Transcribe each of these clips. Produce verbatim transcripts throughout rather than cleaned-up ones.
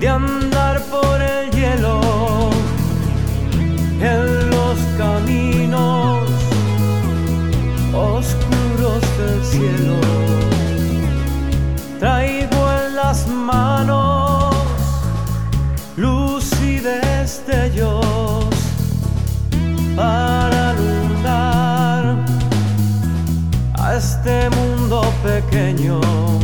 de andar por el hielo en los caminos oscuros del cielo. Traigo en las manos luz y destellos para alumbrar a este mundo pequeño.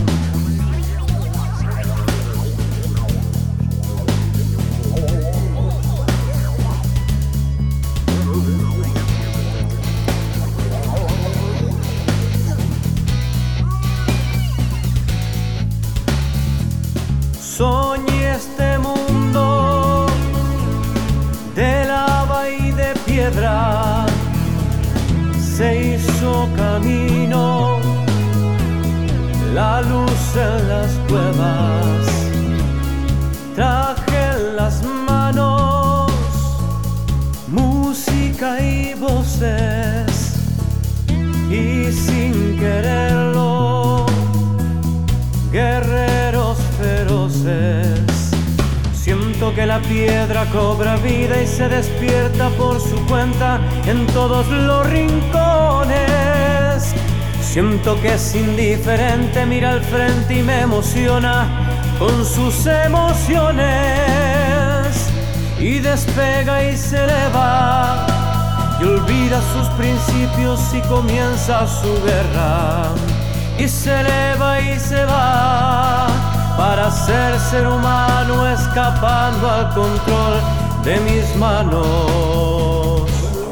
Soñé este mundo de lava y de piedra, se hizo camino, la luz en las cuevas. Traje en las manos música y voces, y sin quererlo, guerreros feroces. Siento que la piedra cobra vida y se despierta por su cuenta en todos los rincones. Siento que es indiferente, mira al frente y me emociona con sus emociones. Y despega y se eleva y olvida sus principios y comienza su guerra. Y se eleva y se va para ser ser humano, escapando al control de mis manos.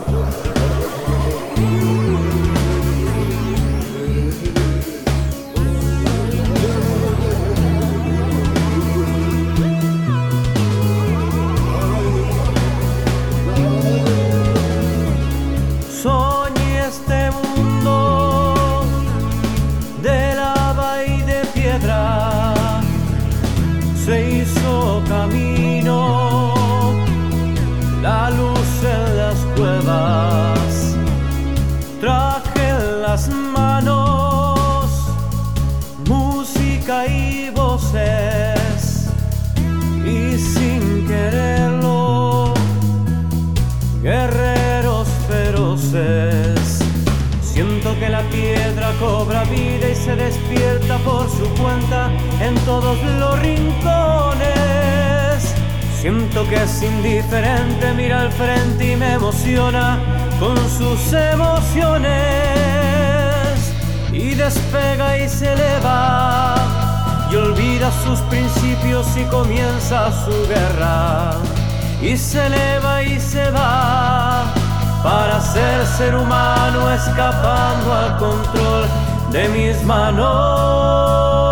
Soñé este mundo de lava y de piedra, se hizo camino, la luz en las cuevas. Traje en las manos música y voces, y sin quererlo, guerreros feroces. Siento que la piedra cobra vida y se despierta por su cuenta en todos los rincones. Siento que es indiferente, mira al frente y me emociona con sus emociones. Y despega y se eleva y olvida sus principios y comienza su guerra. Y se eleva y se va para ser ser humano, escapando al control de mis manos.